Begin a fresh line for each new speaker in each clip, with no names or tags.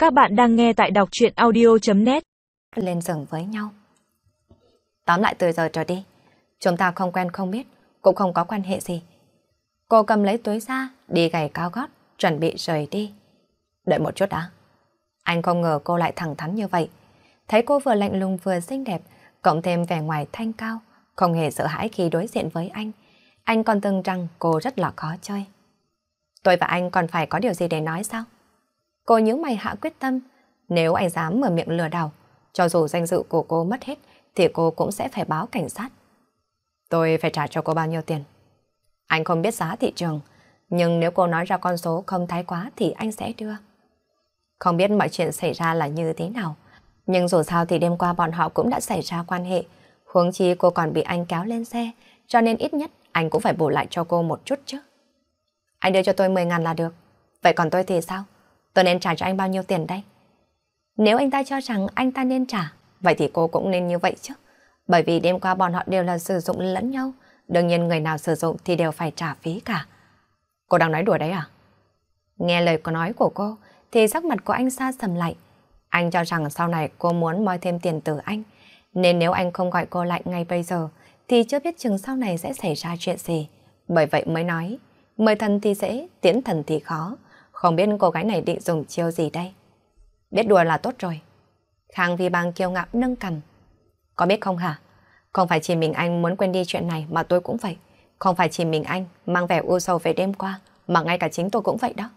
Các bạn đang nghe tại đọc truyện audio.net.
Lên giường với nhau. Tóm lại từ giờ trở đi, chúng ta không quen không biết, cũng không có quan hệ gì. Cô cầm lấy túi ra, đi giày cao gót, chuẩn bị rời đi. Đợi một chút đã. Anh không ngờ cô lại thẳng thắn như vậy. Thấy cô vừa lạnh lùng vừa xinh đẹp, cộng thêm vẻ ngoài thanh cao, không hề sợ hãi khi đối diện với anh. Anh còn tưởng rằng cô rất là khó chơi. Tôi và anh còn phải có điều gì để nói sao? Cô nhíu mày hạ quyết tâm. Nếu anh dám mở miệng lừa đảo, cho dù danh dự của cô mất hết, thì cô cũng sẽ phải báo cảnh sát. Tôi phải trả cho cô bao nhiêu tiền? Anh không biết giá thị trường, nhưng nếu cô nói ra con số không thái quá thì anh sẽ đưa. Không biết mọi chuyện xảy ra là như thế nào, nhưng dù sao thì đêm qua bọn họ cũng đã xảy ra quan hệ. Huống chi cô còn bị anh kéo lên xe, cho nên ít nhất anh cũng phải bù lại cho cô một chút chứ. Anh đưa cho tôi 10.000 là được. Vậy còn tôi thì sao? Tôi nên trả cho anh bao nhiêu tiền đây? Nếu anh ta cho rằng anh ta nên trả, vậy thì cô cũng nên như vậy chứ. Bởi vì đêm qua bọn họ đều là sử dụng lẫn nhau. Đương nhiên người nào sử dụng thì đều phải trả phí cả. Cô đang nói đùa đấy à? Nghe lời nói của cô thì sắc mặt của anh xa sầm lại. Anh cho rằng sau này cô muốn moi thêm tiền từ anh. Nên nếu anh không gọi cô lại ngay bây giờ thì chưa biết chừng sau này sẽ xảy ra chuyện gì. Bởi vậy mới nói, mời thần thì dễ, tiễn thần thì khó. Không biết cô gái này định dùng chiêu gì đây? Biết đùa là tốt rồi. Khang Vi Bang kiêu ngạo nâng cằm. Có biết không hả? Không phải chỉ mình anh muốn quên đi chuyện này mà tôi cũng vậy. Không phải chỉ mình anh mang vẻ u sầu về đêm qua, mà ngay cả chính tôi cũng vậy đó.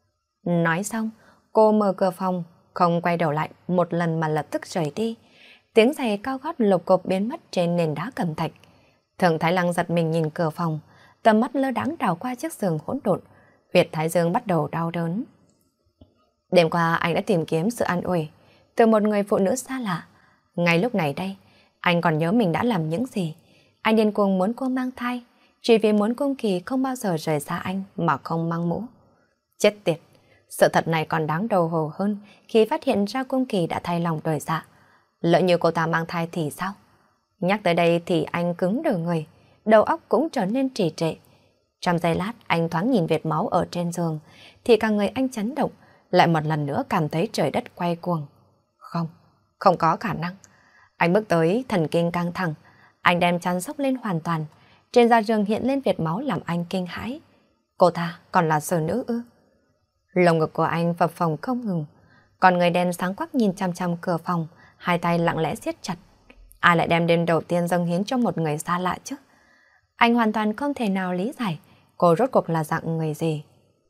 Nói xong, cô mở cửa phòng, không quay đầu lại một lần mà lập tức rời đi. Tiếng giày cao gót lục cộp biến mất trên nền đá cẩm thạch. Thượng Thái Lăng giật mình nhìn cửa phòng, tầm mắt lơ đãng đảo qua chiếc giường hỗn độn. Huyệt thái dương bắt đầu đau đớn. Đêm qua anh đã tìm kiếm sự an ủi từ một người phụ nữ xa lạ. Ngay lúc này đây, anh còn nhớ mình đã làm những gì. Anh điên cuồng muốn cô mang thai, chỉ vì muốn Cung Kỳ không bao giờ rời xa anh mà không mang mũ. Chết tiệt, sự thật này còn đáng đầu hồ hơn khi phát hiện ra Cung Kỳ đã thay lòng đổi dạ. Lỡ như cô ta mang thai thì sao? Nhắc tới đây thì anh cứng đờ người, đầu óc cũng trở nên trì trệ. Trong giây lát anh thoáng nhìn vệt máu ở trên giường thì cả người anh chấn động, lại một lần nữa cảm thấy trời đất quay cuồng. Không có khả năng. Anh bước tới, thần kinh căng thẳng, anh đem chăn xốc lên hoàn toàn. Trên da giường hiện lên vệt máu làm anh kinh hãi. Cô ta còn là xử nữ ư? Lồng ngực của anh phập phồng không ngừng, còn người đen sáng quắc nhìn chăm chăm cửa phòng, hai tay lặng lẽ siết chặt. Ai lại đem đêm đầu tiên dâng hiến cho một người xa lạ chứ? Anh hoàn toàn không thể nào lý giải cô rốt cuộc là dạng người gì.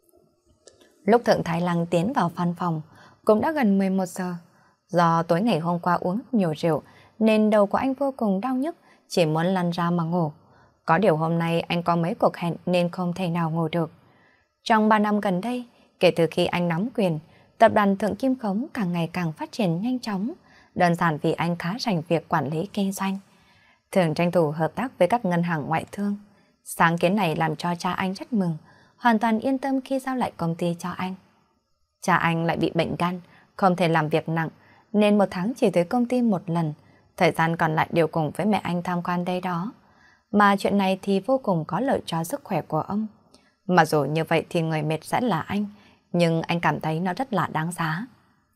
Lúc Thượng Thái Lăng tiến vào văn phòng cũng đã gần 11 giờ. Do tối ngày hôm qua uống nhiều rượu nên đầu của anh vô cùng đau nhức, chỉ muốn lăn ra mà ngủ. Có điều hôm nay anh có mấy cuộc hẹn nên không thể nào ngủ được. Trong 3 năm gần đây, kể từ khi anh nắm quyền, tập đoàn Thượng Kim Khống càng ngày càng phát triển nhanh chóng, đơn giản vì anh khá rành việc quản lý kinh doanh. Thường tranh thủ hợp tác với các ngân hàng ngoại thương. Sáng kiến này làm cho cha anh rất mừng, hoàn toàn yên tâm khi giao lại công ty cho anh. Cha anh lại bị bệnh gan, không thể làm việc nặng, nên một tháng chỉ tới công ty một lần, thời gian còn lại đều cùng với mẹ anh tham quan đây đó. Mà chuyện này thì vô cùng có lợi cho sức khỏe của ông. Mặc dù như vậy thì người mệt sẽ là anh, nhưng anh cảm thấy nó rất là đáng giá.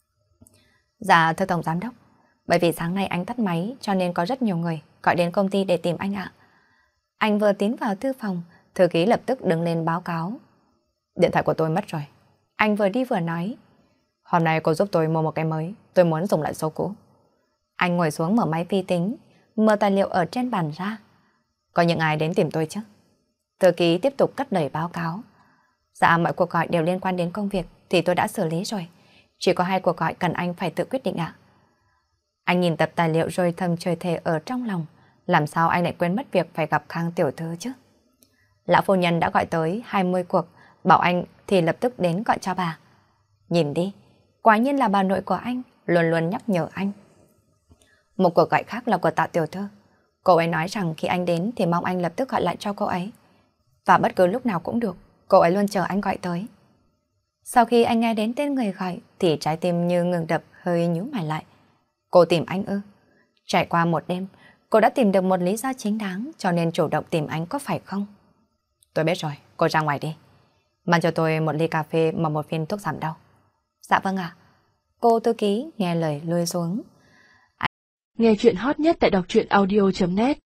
Dạ thưa Tổng Giám Đốc, bởi vì sáng nay anh tắt máy cho nên có rất nhiều người gọi đến công ty để tìm anh ạ. Anh vừa tiến vào thư phòng, thư ký lập tức đứng lên báo cáo. Điện thoại của tôi mất rồi. Anh vừa đi vừa nói. Hôm nay cô giúp tôi mua một cái mới, tôi muốn dùng lại số cũ. Anh ngồi xuống mở máy vi tính, mở tài liệu ở trên bàn ra. Có những ai đến tìm tôi chứ? Thư ký tiếp tục cất lời báo cáo. Dạ mọi cuộc gọi đều liên quan đến công việc thì tôi đã xử lý rồi. Chỉ có 2 cuộc gọi cần anh phải tự quyết định ạ. Anh nhìn tập tài liệu rồi thầm chửi thề ở trong lòng. Làm sao anh lại quên mất việc phải gặp Khang tiểu thư chứ? Lão phu nhân đã gọi tới 20 cuộc, bảo anh thì lập tức đến gọi cho bà. Nhìn đi, quả nhiên là bà nội của anh, luôn luôn nhắc nhở anh. Một cuộc gọi khác là của Tạ tiểu thư. Cô ấy nói rằng khi anh đến thì mong anh lập tức gọi lại cho cô ấy. Và bất cứ lúc nào cũng được, cô ấy luôn chờ anh gọi tới. Sau khi anh nghe đến tên người gọi thì trái tim như ngừng đập, hơi nhíu mày lại. Cô tìm anh ư? Trải qua một đêm, cô đã tìm được một lý do chính đáng cho nên chủ động tìm anh có phải không? Tôi biết rồi, cô ra ngoài đi. Mang cho tôi một ly cà phê và một viên thuốc giảm đau. Dạ vâng ạ. Cô thư ký nghe lời lui xuống.
Nghe chuyện hot nhất tại đọc truyện audio.net